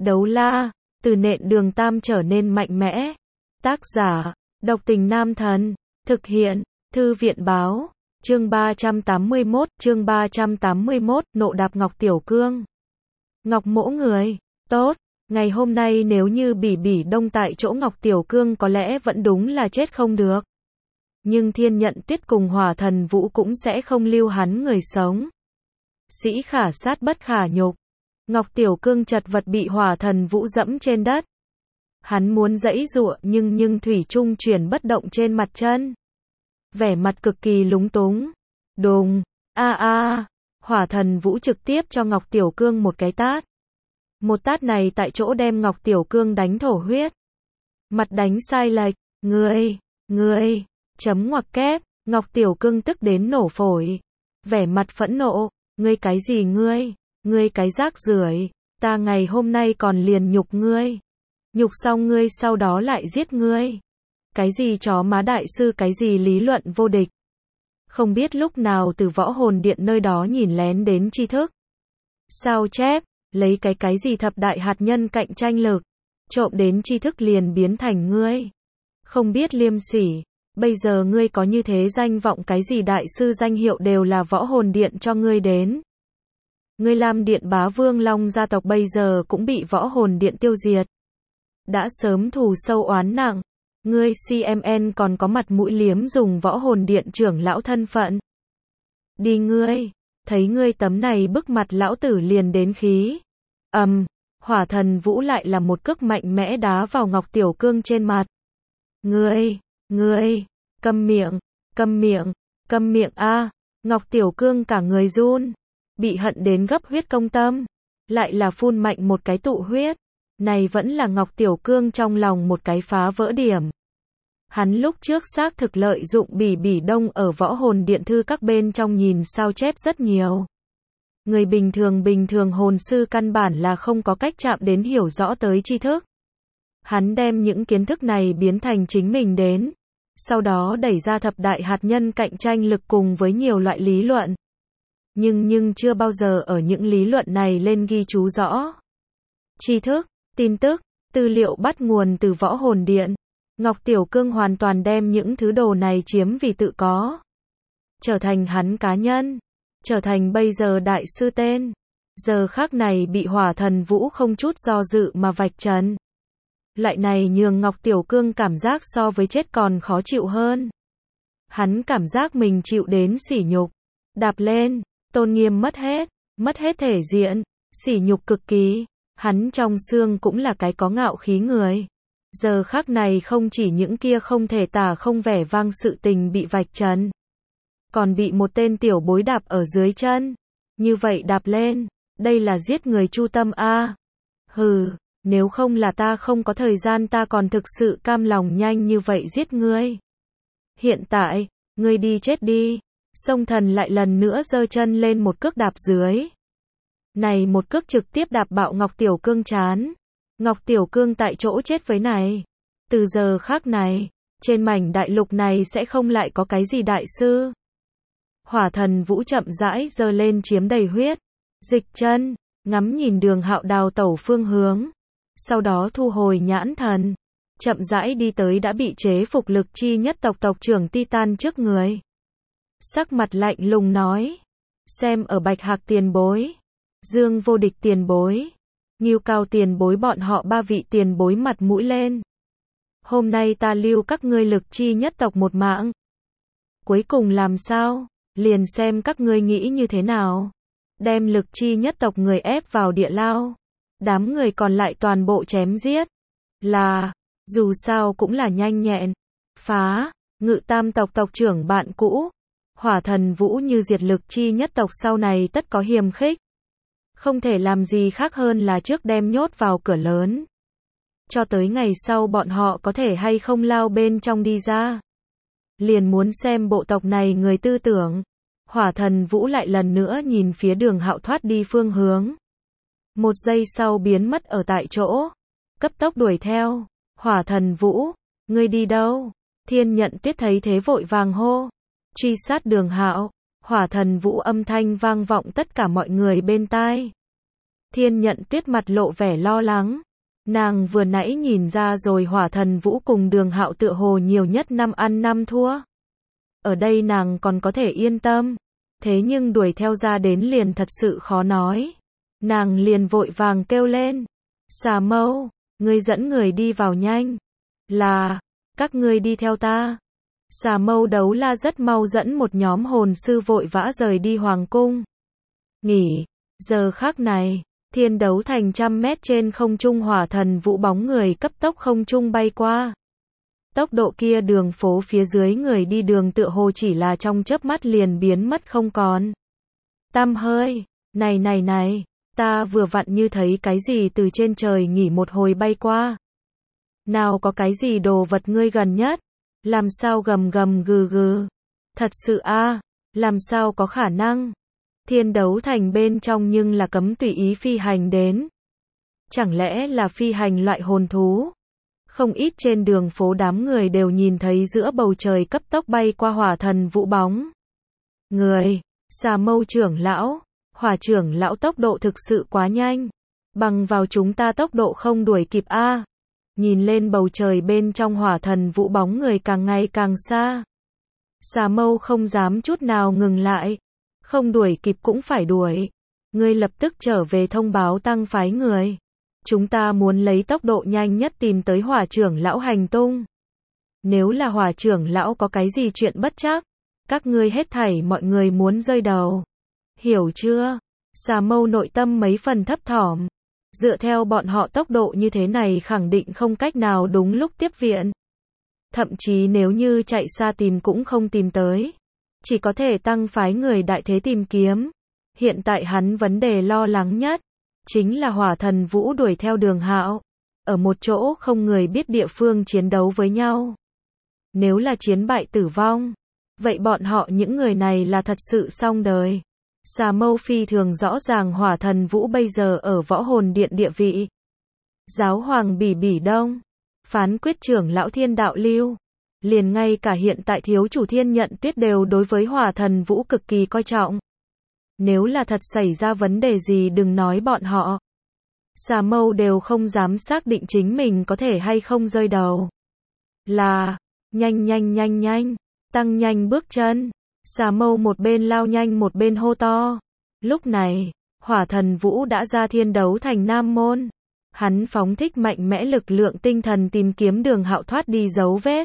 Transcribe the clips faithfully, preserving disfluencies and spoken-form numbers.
Đấu la, từ nện đường tam trở nên mạnh mẽ. Tác giả, độc tình nam thần. Thực hiện, thư viện báo. Chương ba trăm tám mươi mốt, chương ba trăm tám mươi mốt, nộ đạp Ngọc Tiểu Cương. Ngọc mỗ người, tốt, ngày hôm nay nếu như Bỉ Bỉ Đông tại chỗ Ngọc Tiểu Cương có lẽ vẫn đúng là chết không được. Nhưng Thiên Nhận Tuyết cùng Hỏa Thần Vũ cũng sẽ không lưu hắn người sống. Sĩ khả sát bất khả nhục. Ngọc Tiểu Cương chật vật bị Hỏa Thần Vũ dẫm trên đất. Hắn muốn giãy giụa nhưng nhưng thủy chung chuyển bất động trên mặt chân. Vẻ mặt cực kỳ lúng túng. Đùng, a a, Hỏa Thần Vũ trực tiếp cho Ngọc Tiểu Cương một cái tát. Một tát này tại chỗ đem Ngọc Tiểu Cương đánh thổ huyết. Mặt đánh sai lệch, ngươi, ngươi, chấm ngoặc kép, Ngọc Tiểu Cương tức đến nổ phổi. Vẻ mặt phẫn nộ, ngươi cái gì ngươi, ngươi cái rác rưởi, ta ngày hôm nay còn liền nhục ngươi. Nhục xong ngươi sau đó lại giết ngươi. Cái gì chó má đại sư cái gì lý luận vô địch. Không biết lúc nào từ võ hồn điện nơi đó nhìn lén đến tri thức. Sao chép, lấy cái cái gì thập đại hạt nhân cạnh tranh lực. Trộm đến tri thức liền biến thành ngươi. Không biết liêm sỉ. Bây giờ ngươi có như thế danh vọng cái gì đại sư danh hiệu đều là võ hồn điện cho ngươi đến. Ngươi Lam Điện Bá Vương Long gia tộc bây giờ cũng bị võ hồn điện tiêu diệt. Đã sớm thù sâu oán nặng. Ngươi xê em en còn có mặt mũi liếm dùng võ hồn điện trưởng lão thân phận. Đi ngươi, thấy ngươi tấm này bức mặt lão tử liền đến khí. Ầm, um, Hỏa Thần Vũ lại là một cước mạnh mẽ đá vào Ngọc Tiểu Cương trên mặt. Ngươi, ngươi, câm miệng, câm miệng, câm miệng a. À. Ngọc Tiểu Cương cả người run, bị hận đến gấp huyết công tâm, lại là phun mạnh một cái tụ huyết. Này vẫn là Ngọc Tiểu Cương trong lòng một cái phá vỡ điểm. Hắn lúc trước xác thực lợi dụng Bỉ Bỉ Đông ở võ hồn điện thư các bên trong nhìn sao chép rất nhiều. Người bình thường bình thường hồn sư căn bản là không có cách chạm đến hiểu rõ tới tri thức. Hắn đem những kiến thức này biến thành chính mình đến. Sau đó đẩy ra thập đại hạt nhân cạnh tranh lực cùng với nhiều loại lý luận. Nhưng nhưng chưa bao giờ ở những lý luận này lên ghi chú rõ. Tri thức, tin tức, tư liệu bắt nguồn từ võ hồn điện. Ngọc Tiểu Cương hoàn toàn đem những thứ đồ này chiếm vì tự có. Trở thành hắn cá nhân. Trở thành bây giờ đại sư tên. Giờ khắc này bị Hỏa Thần Vũ không chút do dự mà vạch trần. Lại này nhường Ngọc Tiểu Cương cảm giác so với chết còn khó chịu hơn. Hắn cảm giác mình chịu đến sỉ nhục. Đạp lên, tôn nghiêm mất hết, mất hết thể diện, sỉ nhục cực kỳ. Hắn trong xương cũng là cái có ngạo khí người. Giờ khắc này không chỉ những kia không thể tả không vẻ vang sự tình bị vạch trần. Còn bị một tên tiểu bối đạp ở dưới chân. Như vậy đạp lên, đây là giết người chu tâm a. À. Hừ, nếu không là ta không có thời gian ta còn thực sự cam lòng nhanh như vậy giết ngươi. Hiện tại, ngươi đi chết đi. Sông Thần lại lần nữa giơ chân lên một cước đạp dưới. Này một cước trực tiếp đạp bạo Ngọc Tiểu Cương chán. Ngọc Tiểu Cương tại chỗ chết với này. Từ giờ khác này, trên mảnh đại lục này sẽ không lại có cái gì đại sư. Hỏa Thần Vũ chậm rãi giơ lên chiếm đầy huyết. Dịch chân, ngắm nhìn Đường Hạo đào tẩu phương hướng. Sau đó thu hồi nhãn thần. Chậm rãi đi tới đã bị chế phục lực chi nhất tộc tộc trưởng Titan trước người. Sắc mặt lạnh lùng nói. Xem ở Bạch Hạc tiền bối. Dương Vô Địch tiền bối. Ngưu Cao tiền bối bọn họ ba vị tiền bối mặt mũi lên. Hôm nay ta lưu các ngươi lực chi nhất tộc một mạng. Cuối cùng làm sao? Liền xem các ngươi nghĩ như thế nào. Đem lực chi nhất tộc người ép vào địa lao. Đám người còn lại toàn bộ chém giết. Là, dù sao cũng là nhanh nhẹn. Phá, Ngự Tam tộc tộc trưởng bạn cũ. Hỏa Thần Vũ như diệt lực chi nhất tộc sau này tất có hiềm khích. Không thể làm gì khác hơn là trước đem nhốt vào cửa lớn. Cho tới ngày sau bọn họ có thể hay không lao bên trong đi ra. Liền muốn xem bộ tộc này người tư tưởng. Hỏa Thần Vũ lại lần nữa nhìn phía Đường Hạo thoát đi phương hướng. Một giây sau biến mất ở tại chỗ. Cấp tốc đuổi theo. Hỏa Thần Vũ, ngươi đi đâu? Thiên Nhận Tuyết thấy thế vội vàng hô. Truy sát Đường Hạo. Hỏa Thần Vũ âm thanh vang vọng tất cả mọi người bên tai. Thiên Nhận Tuyết mặt lộ vẻ lo lắng. Nàng vừa nãy nhìn ra rồi, Hỏa Thần Vũ cùng Đường Hạo tựa hồ nhiều nhất năm ăn năm thua. Ở đây nàng còn có thể yên tâm. Thế nhưng đuổi theo ra đến liền thật sự khó nói. Nàng liền vội vàng kêu lên. Xà Mâu, ngươi dẫn người đi vào nhanh. Là, các ngươi đi theo ta. Xà Mâu Đấu La rất mau dẫn một nhóm hồn sư vội vã rời đi hoàng cung. Nghỉ, giờ khắc này, thiên đấu thành trăm mét trên không trung, Hỏa Thần Vũ bóng người cấp tốc không trung bay qua. Tốc độ kia, đường phố phía dưới người đi đường tựa hồ chỉ là trong chớp mắt liền biến mất không còn tăm hơi. Này này này, ta vừa vặn như thấy cái gì từ trên trời nghỉ một hồi bay qua. Nào có cái gì đồ vật ngươi gần nhất? Làm sao gầm gầm gừ gừ? Thật sự a, làm sao có khả năng? Thiên đấu thành bên trong nhưng là cấm tùy ý phi hành đến. Chẳng lẽ là phi hành loại hồn thú? Không ít trên đường phố đám người đều nhìn thấy giữa bầu trời cấp tốc bay qua Hỏa Thần Vũ bóng người. Xà Mâu trưởng lão, Hỏa trưởng lão tốc độ thực sự quá nhanh. Bằng vào chúng ta tốc độ không đuổi kịp a. Nhìn lên bầu trời bên trong, Hỏa Thần Vũ bóng người càng ngày càng xa. Xà Mâu không dám chút nào ngừng lại. Không đuổi kịp cũng phải đuổi. Ngươi lập tức trở về thông báo tăng phái người. Chúng ta muốn lấy tốc độ nhanh nhất tìm tới Hỏa trưởng lão hành tung. Nếu là Hỏa trưởng lão có cái gì chuyện bất trắc, các ngươi hết thảy mọi người muốn rơi đầu. Hiểu chưa? Xà Mâu nội tâm mấy phần thấp thỏm. Dựa theo bọn họ tốc độ như thế này khẳng định không cách nào đúng lúc tiếp viện. Thậm chí nếu như chạy xa tìm cũng không tìm tới. Chỉ có thể tăng phái người đại thế tìm kiếm. Hiện tại hắn vấn đề lo lắng nhất chính là Hỏa Thần Vũ đuổi theo Đường Hạo, ở một chỗ không người biết địa phương chiến đấu với nhau. Nếu là chiến bại tử vong, vậy bọn họ những người này là thật sự xong đời. Xà Mâu phi thường rõ ràng Hỏa Thần Vũ bây giờ ở Võ Hồn Điện địa vị. Giáo hoàng Bỉ Bỉ Đông, phán quyết trưởng lão Thiên Đạo Lưu, liền ngay cả hiện tại thiếu chủ Thiên Nhận Tuyết đều đối với Hỏa Thần Vũ cực kỳ coi trọng. Nếu là thật xảy ra vấn đề gì đừng nói bọn họ. Xà Mâu đều không dám xác định chính mình có thể hay không rơi đầu. Là, nhanh nhanh nhanh nhanh, tăng nhanh bước chân. Xà Mâu một bên lao nhanh một bên hô to. Lúc này, Hỏa Thần Vũ đã ra thiên đấu thành Nam Môn. Hắn phóng thích mạnh mẽ lực lượng tinh thần tìm kiếm Đường Hạo thoát đi dấu vết.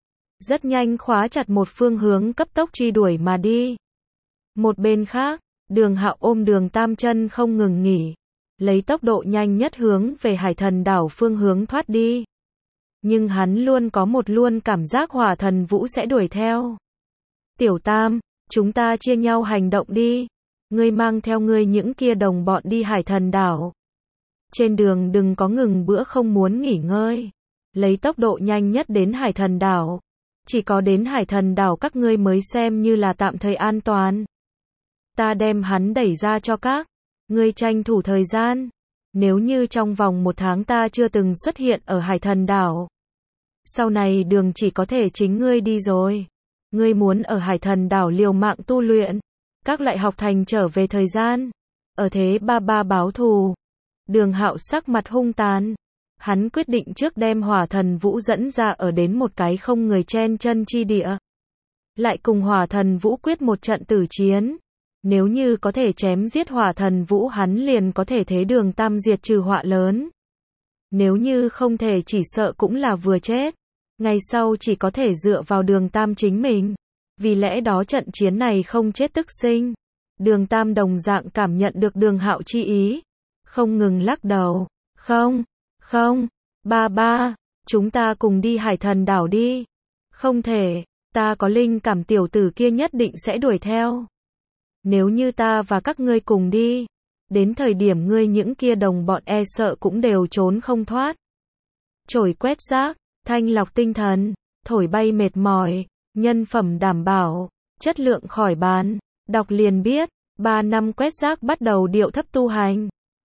Rất nhanh khóa chặt một phương hướng cấp tốc truy đuổi mà đi. Một bên khác, Đường Hạo ôm Đường Tam Chân không ngừng nghỉ, lấy tốc độ nhanh nhất hướng về Hải Thần đảo phương hướng thoát đi. Nhưng hắn luôn có một luôn cảm giác Hỏa Thần Vũ sẽ đuổi theo. Tiểu Tam, chúng ta chia nhau hành động đi. Ngươi mang theo ngươi những kia đồng bọn đi Hải Thần đảo. Trên đường đừng có ngừng bữa không muốn nghỉ ngơi. Lấy tốc độ nhanh nhất đến Hải Thần đảo. Chỉ có đến Hải Thần đảo các ngươi mới xem như là tạm thời an toàn. Ta đem hắn đẩy ra cho các ngươi tranh thủ thời gian. Nếu như trong vòng một tháng ta chưa từng xuất hiện ở Hải Thần đảo, sau này đường chỉ có thể chính ngươi đi rồi. Ngươi muốn ở Hải Thần đảo liều mạng tu luyện, các loại học thành trở về thời gian, ở thế ba ba báo thù. Đường Hạo sắc mặt hung tàn. Hắn quyết định trước đem Hỏa Thần Vũ dẫn ra ở đến một cái không người chen chân chi địa. Lại cùng Hỏa Thần Vũ quyết một trận tử chiến. Nếu như có thể chém giết Hỏa Thần Vũ hắn liền có thể thế Đường Tam diệt trừ họa lớn. Nếu như không thể chỉ sợ cũng là vừa chết. Ngày sau chỉ có thể dựa vào Đường Tam chính mình. Vì lẽ đó trận chiến này không chết tức sinh. Đường Tam đồng dạng cảm nhận được Đường Hạo chi ý. Không ngừng lắc đầu. Không, không, ba ba, chúng ta cùng đi Hải Thần đảo đi. Không thể, ta có linh cảm tiểu tử kia nhất định sẽ đuổi theo. Nếu như ta và các ngươi cùng đi, đến thời điểm ngươi những kia đồng bọn e sợ cũng đều trốn không thoát. Chổi quét rác, thanh lọc tinh thần, thổi bay mệt mỏi, nhân phẩm đảm bảo, chất lượng khỏi bán. Đọc liền biết, ba năm quét rác bắt đầu điệu thấp tu hành.